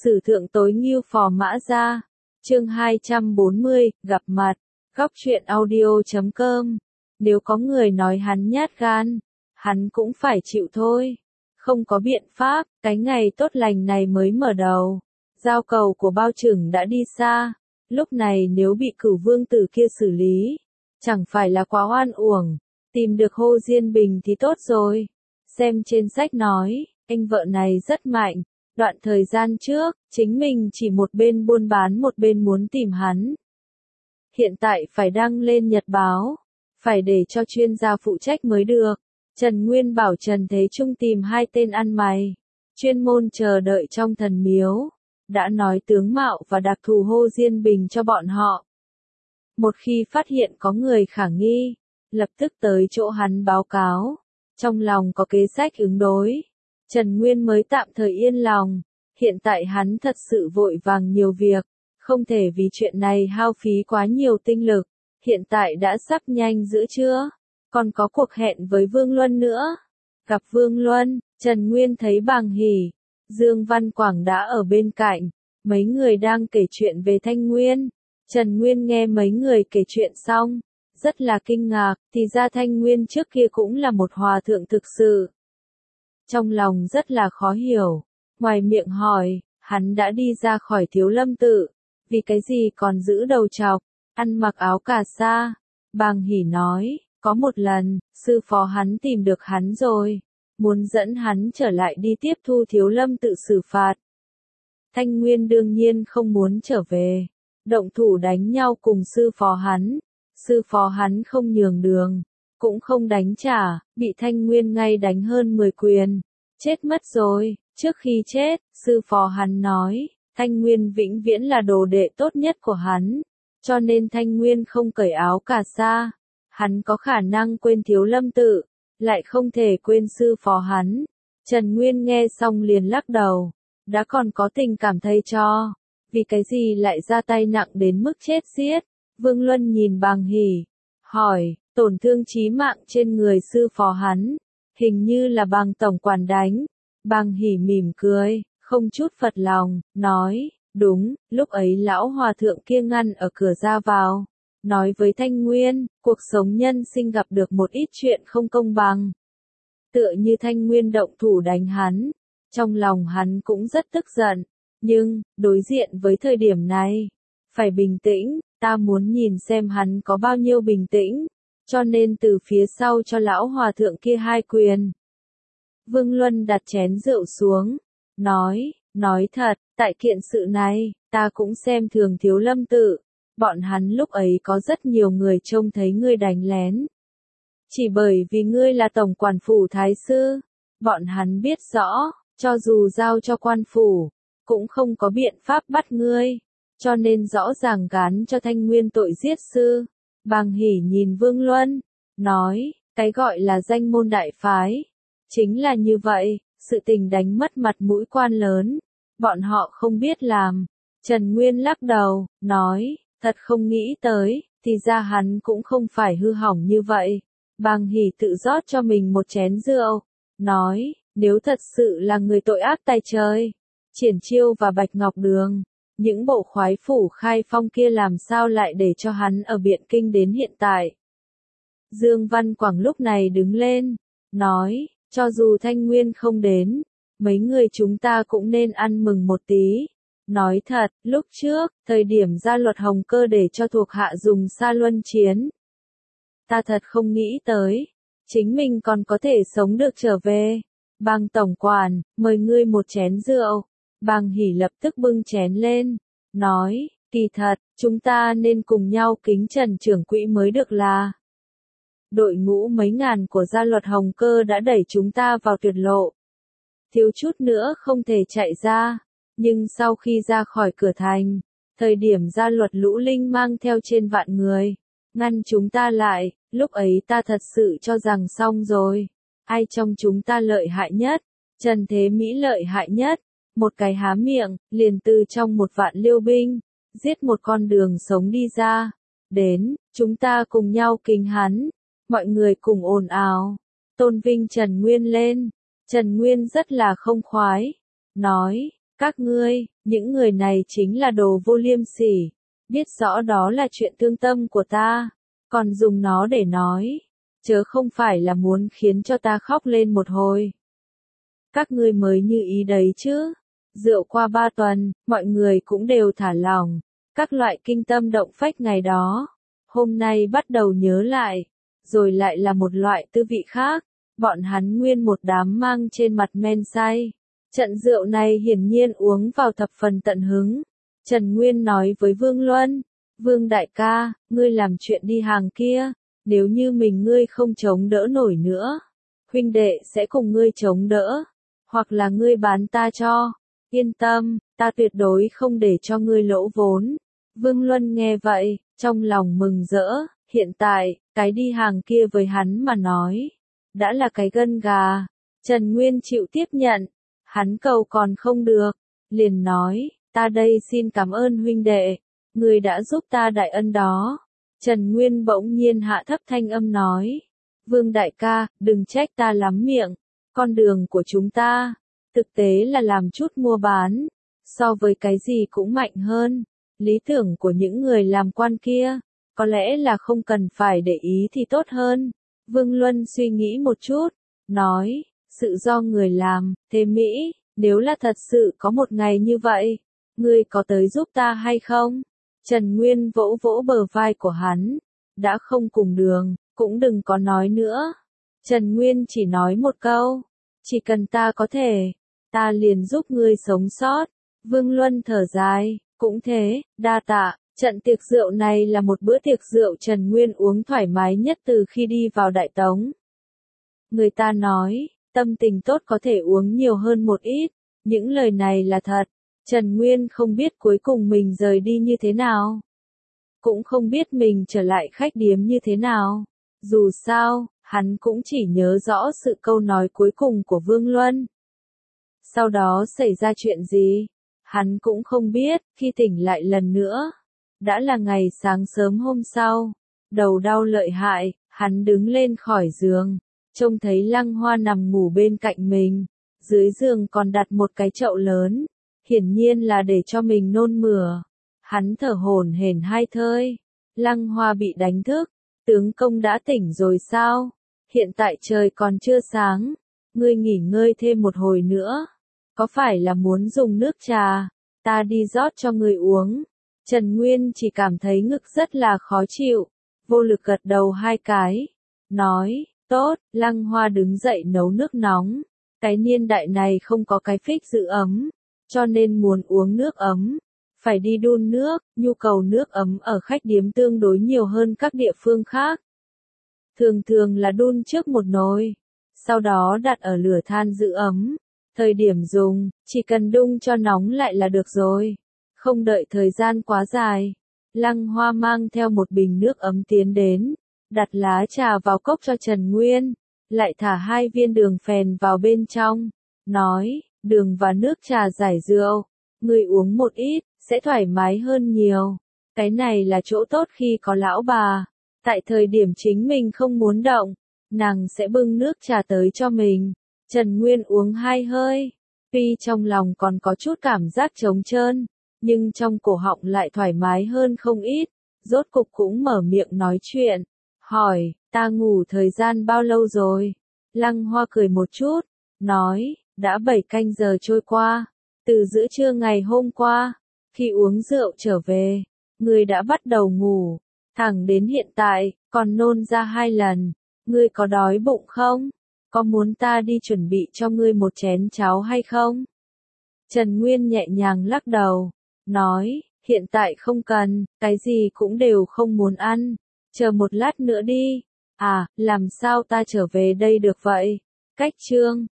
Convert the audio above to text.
Sử thượng tối ngưu phò mã ra. Chương 240, gặp mặt. Góc truyện audio.com. Nếu có người nói hắn nhát gan, hắn cũng phải chịu thôi. Không có biện pháp, cái ngày tốt lành này mới mở đầu. Giao cầu của bao trưởng đã đi xa. Lúc này nếu bị Cửu vương tử kia xử lý, chẳng phải là quá oan uổng. Tìm được Hồ Diên Bình thì tốt rồi. Xem trên sách nói, anh vợ này rất mạnh. Đoạn thời gian trước, chính mình chỉ một bên buôn bán một bên muốn tìm hắn. Hiện tại phải đăng lên nhật báo, phải để cho chuyên gia phụ trách mới được. Trần Nguyên bảo Trần Thế Trung tìm hai tên ăn mày, chuyên môn chờ đợi trong thần miếu. Đã nói tướng mạo và đặc thù Hồ Diên Bình cho bọn họ. Một khi phát hiện có người khả nghi, lập tức tới chỗ hắn báo cáo. Trong lòng có kế sách ứng đối. Trần Nguyên mới tạm thời yên lòng, hiện tại hắn thật sự vội vàng nhiều việc, không thể vì chuyện này hao phí quá nhiều tinh lực, hiện tại đã sắp nhanh giữa trưa, còn có cuộc hẹn với Vương Luân nữa. Gặp Vương Luân, Trần Nguyên thấy Bàng Hỷ, Dương Văn Quảng đã ở bên cạnh, mấy người đang kể chuyện về Thanh Nguyên. Trần Nguyên nghe mấy người kể chuyện xong, rất là kinh ngạc, thì ra Thanh Nguyên trước kia cũng là một hòa thượng thực sự. Trong lòng rất là khó hiểu, ngoài miệng hỏi, hắn đã đi ra khỏi Thiếu Lâm tự, vì cái gì còn giữ đầu trọc, ăn mặc áo cà sa. Bàng Hỷ nói, có một lần, sư phó hắn tìm được hắn rồi, muốn dẫn hắn trở lại đi tiếp thu Thiếu Lâm tự xử phạt. Thanh Nguyên đương nhiên không muốn trở về, động thủ đánh nhau cùng sư phó hắn không nhường đường. Cũng không đánh trả, bị Thanh Nguyên ngay đánh hơn 10 quyền, chết mất rồi. Trước khi chết, sư phó hắn nói, Thanh Nguyên vĩnh viễn là đồ đệ tốt nhất của hắn, cho nên Thanh Nguyên không cởi áo cà sa. Hắn có khả năng quên Thiếu Lâm tự, lại không thể quên sư phó hắn. Trần Nguyên nghe xong liền lắc đầu, đã còn có tình cảm thay cho, vì cái gì lại ra tay nặng đến mức chết giết. Vương Luân nhìn Bàng Hỷ, hỏi, tổn thương chí mạng trên người sư phó hắn, hình như là Bàng tổng quản đánh. Bàng Hỷ mỉm cười, không chút phật lòng, nói, đúng, lúc ấy lão hòa thượng kia ngăn ở cửa ra vào, nói với Thanh Nguyên, cuộc sống nhân sinh gặp được một ít chuyện không công bằng. Tựa như Thanh Nguyên động thủ đánh hắn, trong lòng hắn cũng rất tức giận, nhưng, đối diện với thời điểm này, phải bình tĩnh, ta muốn nhìn xem hắn có bao nhiêu bình tĩnh. Cho nên từ phía sau cho lão hòa thượng kia 2 quyền. Vương Luân đặt chén rượu xuống, nói thật, tại kiện sự này, ta cũng xem thường Thiếu Lâm tự. Bọn hắn lúc ấy có rất nhiều người trông thấy ngươi đánh lén. Chỉ bởi vì ngươi là tổng quản phủ thái sư, bọn hắn biết rõ, cho dù giao cho quan phủ, cũng không có biện pháp bắt ngươi, cho nên rõ ràng gán cho Thanh Nguyên tội giết sư. Bàng Hỷ nhìn Vương Luân, nói, cái gọi là danh môn đại phái, chính là như vậy, sự tình đánh mất mặt mũi quan lớn, bọn họ không biết làm. Trần Nguyên lắc đầu, nói, thật không nghĩ tới, thì ra hắn cũng không phải hư hỏng như vậy. Bàng Hỷ tự rót cho mình một chén rượu, nói, nếu thật sự là người tội ác tay trời, Triển Chiêu và Bạch Ngọc Đường, những bộ khoái phủ Khai Phong kia làm sao lại để cho hắn ở Biện Kinh đến hiện tại. Dương Văn Quảng lúc này đứng lên, nói, cho dù Thanh Nguyên không đến, mấy người chúng ta cũng nên ăn mừng một tí. Nói thật, lúc trước, thời điểm ra luật Hồng Cơ để cho thuộc hạ dùng sa luân chiến, ta thật không nghĩ tới, chính mình còn có thể sống được trở về. Bàng tổng quản, mời ngươi một chén rượu. Bàng Hỷ lập tức bưng chén lên, nói, kỳ thật, chúng ta nên cùng nhau kính Trần trưởng quỹ mới được là. Đội ngũ mấy ngàn của gia luật Hồng Cơ đã đẩy chúng ta vào tuyệt lộ. Thiếu chút nữa không thể chạy ra, nhưng sau khi ra khỏi cửa thành, thời điểm gia luật Lũ Linh mang theo trên vạn người, ngăn chúng ta lại, lúc ấy ta thật sự cho rằng xong rồi. Ai trong chúng ta lợi hại nhất? Trần Thế Mỹ lợi hại nhất. Một cái há miệng, liền từ trong 1 vạn liêu binh, giết một con đường sống đi ra. Đến, chúng ta cùng nhau kính hắn. Mọi người cùng ồn ào, tôn vinh Trần Nguyên lên. Trần Nguyên rất là không khoái, nói, Các ngươi, những người này chính là đồ vô liêm sỉ, biết rõ đó là chuyện thương tâm của ta, còn dùng nó để nói, chớ không phải là muốn khiến cho ta khóc lên một hồi. Các ngươi mới như ý đấy chứ. Rượu qua 3 tuần, mọi người cũng đều thả lỏng, các loại kinh tâm động phách ngày đó. Hôm nay bắt đầu nhớ lại, rồi lại là một loại tư vị khác, bọn hắn nguyên một đám mang trên mặt men say. Trận rượu này hiển nhiên uống vào thập phần tận hứng. Trần Nguyên nói với Vương Luân, Vương đại ca, ngươi làm chuyện đi hàng kia, nếu như mình ngươi không chống đỡ nổi nữa, huynh đệ sẽ cùng ngươi chống đỡ, hoặc là ngươi bán ta cho. Yên tâm, ta tuyệt đối không để cho ngươi lỗ vốn. Vương Luân nghe vậy, trong lòng mừng rỡ, hiện tại, cái đi hàng kia với hắn mà nói, đã là cái gân gà. Trần Nguyên chịu tiếp nhận, hắn cầu còn không được, liền nói, ta đây xin cảm ơn huynh đệ, người đã giúp ta đại ân đó. Trần Nguyên bỗng nhiên hạ thấp thanh âm nói, Vương đại ca, đừng trách ta lắm miệng, con đường của chúng ta, thực tế là làm chút mua bán, so với cái gì cũng mạnh hơn. Lý tưởng của những người làm quan kia, có lẽ là không cần phải để ý thì tốt hơn. Vương Luân suy nghĩ một chút, nói, sự do người làm, thế Mỹ, nếu là thật sự có một ngày như vậy, ngươi có tới giúp ta hay không? Trần Nguyên vỗ vỗ bờ vai của hắn, đã không cùng đường, cũng đừng có nói nữa. Trần Nguyên chỉ nói một câu, chỉ cần ta có thể, ta liền giúp ngươi sống sót. Vương Luân thở dài, cũng thế, đa tạ. Trận tiệc rượu này là một bữa tiệc rượu Trần Nguyên uống thoải mái nhất từ khi đi vào Đại Tống. Người ta nói, tâm tình tốt có thể uống nhiều hơn một ít, những lời này là thật. Trần Nguyên không biết cuối cùng mình rời đi như thế nào, cũng không biết mình trở lại khách điếm như thế nào. Dù sao, hắn cũng chỉ nhớ rõ sự câu nói cuối cùng của Vương Luân. Sau đó xảy ra chuyện gì, hắn cũng không biết. Khi tỉnh lại lần nữa, đã là ngày sáng sớm hôm sau, đầu đau lợi hại, hắn đứng lên khỏi giường, trông thấy Lăng Hoa nằm ngủ bên cạnh mình, dưới giường còn đặt một cái chậu lớn, hiển nhiên là để cho mình nôn mửa. Hắn thở hổn hển hai hơi. Lăng Hoa bị đánh thức, tướng công đã tỉnh rồi sao? Hiện tại trời còn chưa sáng, ngươi nghỉ ngơi thêm một hồi nữa. Có phải là muốn dùng nước trà, ta đi rót cho ngươi uống. Trần Nguyên chỉ cảm thấy ngực rất là khó chịu, vô lực gật đầu hai cái, nói, tốt. Lăng Hoa đứng dậy nấu nước nóng, cái niên đại này không có cái phích giữ ấm, cho nên muốn uống nước ấm, phải đi đun nước. Nhu cầu nước ấm ở khách điếm tương đối nhiều hơn các địa phương khác. Thường thường là đun trước một nồi, sau đó đặt ở lửa than giữ ấm. Thời điểm dùng, chỉ cần đun cho nóng lại là được rồi, không đợi thời gian quá dài. Lăng Hoa mang theo một bình nước ấm tiến đến, đặt lá trà vào cốc cho Trần Nguyên, lại thả 2 viên đường phèn vào bên trong, nói, đường và nước trà giải rượu, ngươi uống một ít, sẽ thoải mái hơn nhiều. Cái này là chỗ tốt khi có lão bà, tại thời điểm chính mình không muốn động, nàng sẽ bưng nước trà tới cho mình. Trần Nguyên uống 2 hơi, tuy trong lòng còn có chút cảm giác trống trơn, nhưng trong cổ họng lại thoải mái hơn không ít, rốt cục cũng mở miệng nói chuyện, hỏi, ta ngủ thời gian bao lâu rồi? Lăng Hoa cười một chút, nói, đã 7 canh giờ trôi qua, từ giữa trưa ngày hôm qua, khi uống rượu trở về, ngươi đã bắt đầu ngủ, thẳng đến hiện tại, còn nôn ra 2 lần, ngươi có đói bụng không? Có muốn ta đi chuẩn bị cho ngươi một chén cháo hay không? Trần Nguyên nhẹ nhàng lắc đầu, nói, hiện tại không cần, cái gì cũng đều không muốn ăn, chờ một lát nữa đi. À, làm sao ta trở về đây được vậy? Cách chương